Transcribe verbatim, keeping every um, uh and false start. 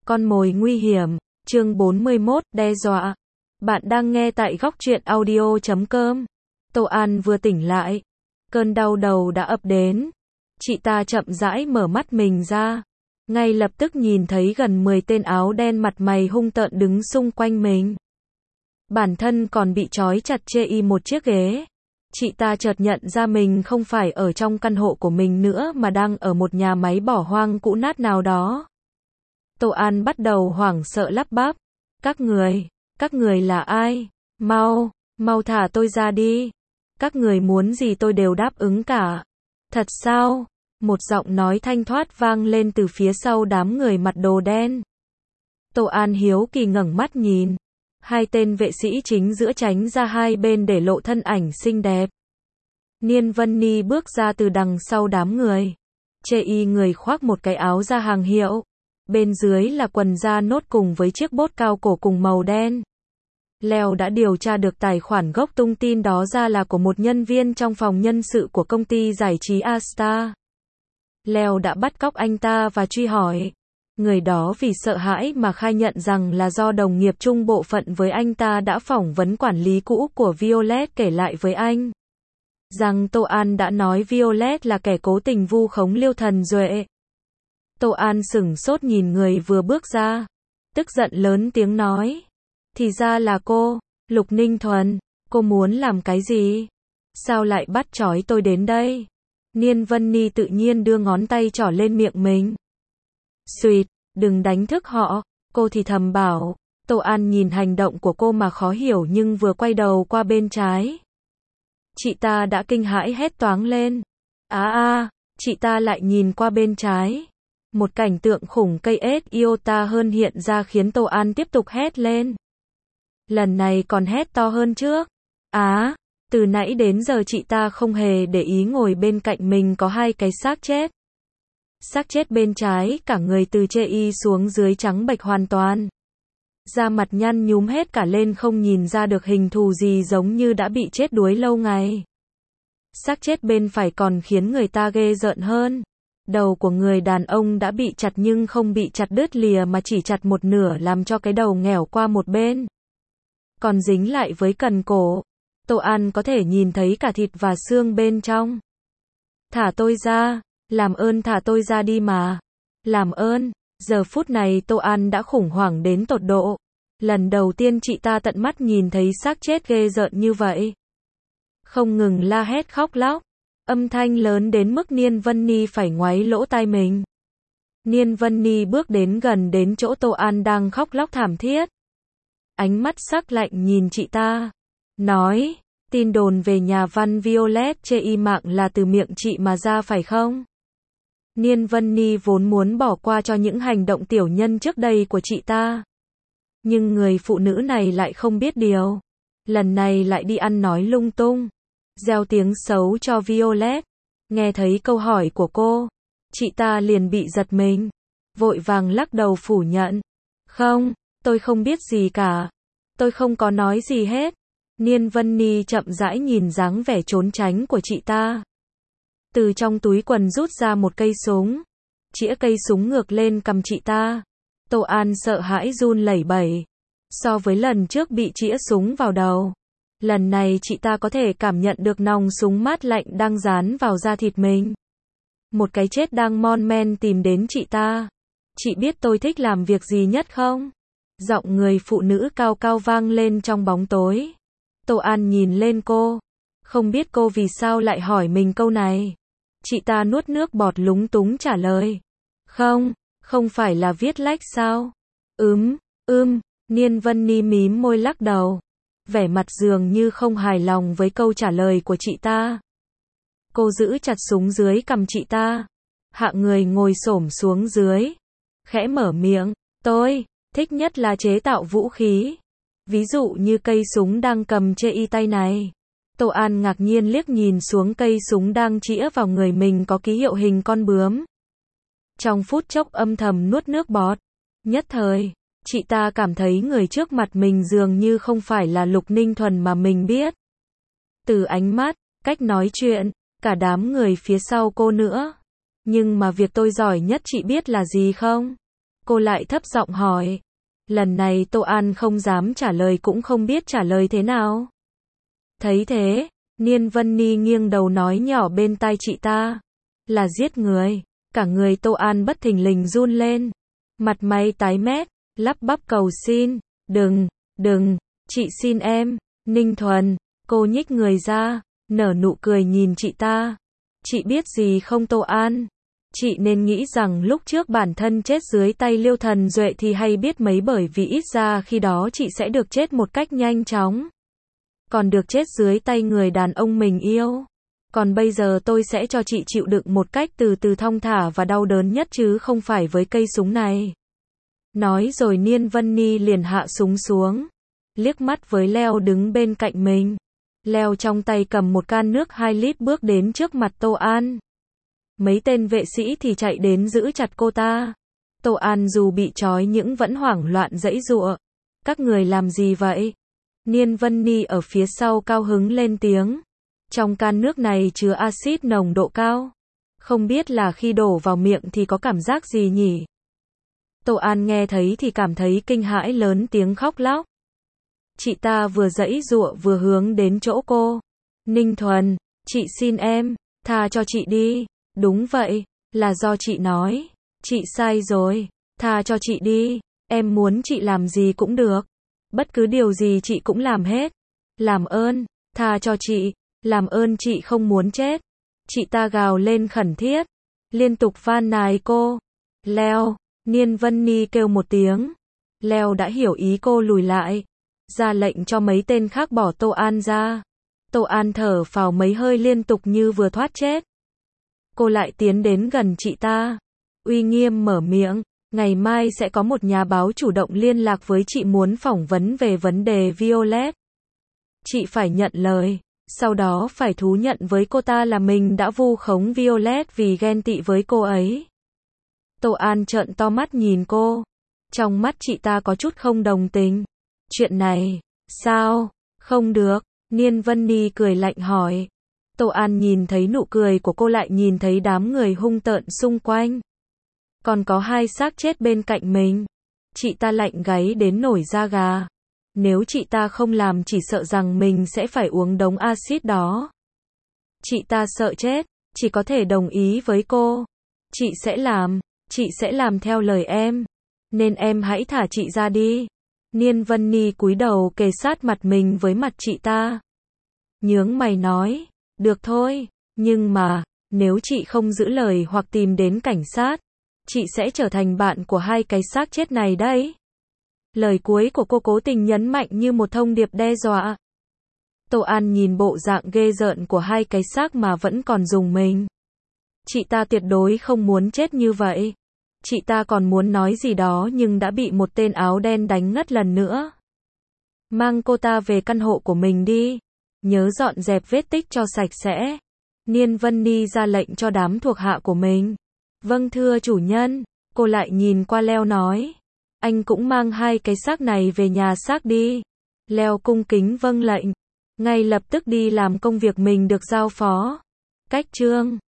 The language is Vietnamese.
Con mồi nguy hiểm, chương bốn mươi mốt, đe dọa. Bạn đang nghe tại góc truyện audio chấm com. Tô An vừa tỉnh lại. Cơn đau đầu đã ập đến. Chị ta chậm rãi mở mắt mình ra. Ngay lập tức nhìn thấy gần mười tên áo đen mặt mày hung tợn đứng xung quanh mình. Bản thân còn bị trói chặt chê y một chiếc ghế. Chị ta chợt nhận ra mình không phải ở trong căn hộ của mình nữa mà đang ở một nhà máy bỏ hoang cũ nát nào đó. Tô An bắt đầu hoảng sợ lắp bắp. Các người, các người là ai? Mau, mau thả tôi ra đi. Các người muốn gì tôi đều đáp ứng cả. Thật sao? Một giọng nói thanh thoát vang lên từ phía sau đám người mặc đồ đen. Tô An hiếu kỳ ngẩng mắt nhìn. Hai tên vệ sĩ chính giữa tránh ra hai bên để lộ thân ảnh xinh đẹp. Niên Vân Ni bước ra từ đằng sau đám người. Chê y người khoác một cái áo da hàng hiệu. Bên dưới là quần da nốt cùng với chiếc bốt cao cổ cùng màu đen. Leo đã điều tra được tài khoản gốc tung tin đó ra là của một nhân viên trong phòng nhân sự của công ty giải trí A-Star. Leo đã bắt cóc anh ta và truy hỏi. Người đó vì sợ hãi mà khai nhận rằng là do đồng nghiệp chung bộ phận với anh ta đã phỏng vấn quản lý cũ của Violet kể lại với anh. Rằng Tô An đã nói Violet là kẻ cố tình vu khống Liêu Thần Duệ. Tô An sửng sốt nhìn người vừa bước ra. Tức giận lớn tiếng nói. Thì ra là cô, Lục Ninh Thuần, cô muốn làm cái gì? Sao lại bắt trói tôi đến đây? Niên Vân Ni tự nhiên đưa ngón tay trỏ lên miệng mình. Xuyệt, đừng đánh thức họ, cô thì thầm bảo. Tô An nhìn hành động của cô mà khó hiểu nhưng vừa quay đầu qua bên trái. Chị ta đã kinh hãi hét toáng lên. Á à, à, chị ta lại nhìn qua bên trái. Một cảnh tượng khủng cây ếch iota hơn hiện ra khiến Tô An tiếp tục hét lên. Lần này còn hét to hơn trước. Á, à, từ nãy đến giờ chị ta không hề để ý ngồi bên cạnh mình có hai cái xác chết. Xác chết bên trái cả người từ chê y xuống dưới trắng bệch hoàn toàn. Da mặt nhăn nhúm hết cả lên không nhìn ra được hình thù gì giống như đã bị chết đuối lâu ngày. Xác chết bên phải còn khiến người ta ghê rợn hơn. Đầu của người đàn ông đã bị chặt nhưng không bị chặt đứt lìa mà chỉ chặt một nửa làm cho cái đầu nghẻo qua một bên. Còn dính lại với cần cổ. Tô An có thể nhìn thấy cả thịt và xương bên trong. Thả tôi ra, làm ơn thả tôi ra đi mà. Làm ơn, giờ phút này Tô An đã khủng hoảng đến tột độ. Lần đầu tiên chị ta tận mắt nhìn thấy xác chết ghê rợn như vậy. Không ngừng la hét khóc lóc. Âm thanh lớn đến mức Niên Vân Ni phải ngoáy lỗ tai mình. Niên Vân Ni bước đến gần đến chỗ Tô An đang khóc lóc thảm thiết. Ánh mắt sắc lạnh nhìn chị ta. Nói, tin đồn về nhà văn Violet chê y mạng là từ miệng chị mà ra phải không? Niên Vân Ni vốn muốn bỏ qua cho những hành động tiểu nhân trước đây của chị ta. Nhưng người phụ nữ này lại không biết điều. Lần này lại đi ăn nói lung tung. Gieo tiếng xấu cho Violet. Nghe thấy câu hỏi của cô. Chị ta liền bị giật mình. Vội vàng lắc đầu phủ nhận. Không, tôi không biết gì cả. Tôi không có nói gì hết. Niên Vân Ni chậm rãi nhìn dáng vẻ trốn tránh của chị ta. Từ trong túi quần rút ra một cây súng. Chĩa cây súng ngược lên cầm chị ta. Tô An sợ hãi run lẩy bẩy. So với lần trước bị chĩa súng vào đầu. Lần này chị ta có thể cảm nhận được nòng súng mát lạnh đang dán vào da thịt mình. Một cái chết đang mon men tìm đến chị ta. Chị biết tôi thích làm việc gì nhất không? Giọng người phụ nữ cao cao vang lên trong bóng tối. Tô An nhìn lên cô. Không biết cô vì sao lại hỏi mình câu này. Chị ta nuốt nước bọt lúng túng trả lời. Không, không phải là viết lách sao? Ừm, ưm, Niên Vân Ni mím môi lắc đầu. Vẻ mặt dường như không hài lòng với câu trả lời của chị ta. Cô giữ chặt súng dưới cằm chị ta. Hạ người ngồi xổm xuống dưới. Khẽ mở miệng. Tôi thích nhất là chế tạo vũ khí. Ví dụ như cây súng đang cầm chê y tay này. Tô An ngạc nhiên liếc nhìn xuống cây súng đang chĩa vào người mình có ký hiệu hình con bướm. Trong phút chốc âm thầm nuốt nước bọt. Nhất thời, chị ta cảm thấy người trước mặt mình dường như không phải là Lục Ninh Thuần mà mình biết. Từ ánh mắt, cách nói chuyện, cả đám người phía sau cô nữa. Nhưng mà việc tôi giỏi nhất chị biết là gì không? Cô lại thấp giọng hỏi. Lần này Tô An không dám trả lời cũng không biết trả lời thế nào. Thấy thế, Niên Vân Ni nghiêng đầu nói nhỏ bên tai chị ta. Là giết người. Cả người Tô An bất thình lình run lên. Mặt mày tái mét, lắp bắp cầu xin. Đừng, đừng, chị xin em. Ninh Thuần, cô nhích người ra, nở nụ cười nhìn chị ta. Chị biết gì không Tô An? Chị nên nghĩ rằng lúc trước bản thân chết dưới tay Liêu Thần Duệ thì hay biết mấy, bởi vì ít ra khi đó chị sẽ được chết một cách nhanh chóng. Còn được chết dưới tay người đàn ông mình yêu. Còn bây giờ tôi sẽ cho chị chịu đựng một cách từ từ thong thả và đau đớn nhất chứ không phải với cây súng này. Nói rồi Niên Vân Ni liền hạ súng xuống. Liếc mắt với Leo đứng bên cạnh mình. Leo trong tay cầm một can nước hai lít bước đến trước mặt Tô An. Mấy tên vệ sĩ thì chạy đến giữ chặt cô ta. Tô An dù bị trói nhưng vẫn hoảng loạn giãy giụa. Các người làm gì vậy? Niên Vân Ni ở phía sau cao hứng lên tiếng. Trong can nước này chứa axit nồng độ cao. Không biết là khi đổ vào miệng thì có cảm giác gì nhỉ? Tô An nghe thấy thì cảm thấy kinh hãi, lớn tiếng khóc lóc. Chị ta vừa giãy giụa vừa hướng đến chỗ cô. Ninh Thuần, chị xin em, tha cho chị đi. Đúng vậy, là do chị nói. Chị sai rồi, tha cho chị đi. Em muốn chị làm gì cũng được. Bất cứ điều gì chị cũng làm hết. Làm ơn, tha cho chị. Làm ơn, chị không muốn chết. Chị ta gào lên khẩn thiết. Liên tục van nài cô. Leo, Niên Vân Ni kêu một tiếng. Leo đã hiểu ý cô, lùi lại. Ra lệnh cho mấy tên khác bỏ Tô An ra. Tô An thở phào mấy hơi liên tục như vừa thoát chết. Cô lại tiến đến gần chị ta. Uy nghiêm mở miệng. Ngày mai sẽ có một nhà báo chủ động liên lạc với chị muốn phỏng vấn về vấn đề Violet. Chị phải nhận lời. Sau đó phải thú nhận với cô ta là mình đã vu khống Violet vì ghen tị với cô ấy. Tô An trợn to mắt nhìn cô. Trong mắt chị ta có chút không đồng tình. Chuyện này, sao? Không được. Niên Vân Ni cười lạnh hỏi. Tô An nhìn thấy nụ cười của cô, lại nhìn thấy đám người hung tợn xung quanh. Còn có hai xác chết bên cạnh mình. Chị ta lạnh gáy đến nổi da gà. Nếu chị ta không làm chỉ sợ rằng mình sẽ phải uống đống axit đó. Chị ta sợ chết, chỉ có thể đồng ý với cô. Chị sẽ làm, chị sẽ làm theo lời em. Nên em hãy thả chị ra đi. Niên Vân Ni cúi đầu kề sát mặt mình với mặt chị ta. Nhướng mày nói, được thôi, nhưng mà, nếu chị không giữ lời hoặc tìm đến cảnh sát, chị sẽ trở thành bạn của hai cái xác chết này đấy. Lời cuối của cô cố tình nhấn mạnh như một thông điệp đe dọa. Tô An nhìn bộ dạng ghê rợn của hai cái xác mà vẫn còn rùng mình. Chị ta tuyệt đối không muốn chết như vậy. Chị ta còn muốn nói gì đó nhưng đã bị một tên áo đen đánh ngất lần nữa. Mang cô ta về căn hộ của mình đi. Nhớ dọn dẹp vết tích cho sạch sẽ. Niên Vân Ni ra lệnh cho đám thuộc hạ của mình. Vâng thưa chủ nhân. Cô lại nhìn qua Leo nói. Anh cũng mang hai cái xác này về nhà xác đi. Leo cung kính vâng lệnh. Ngay lập tức đi làm công việc mình được giao phó. Cách chương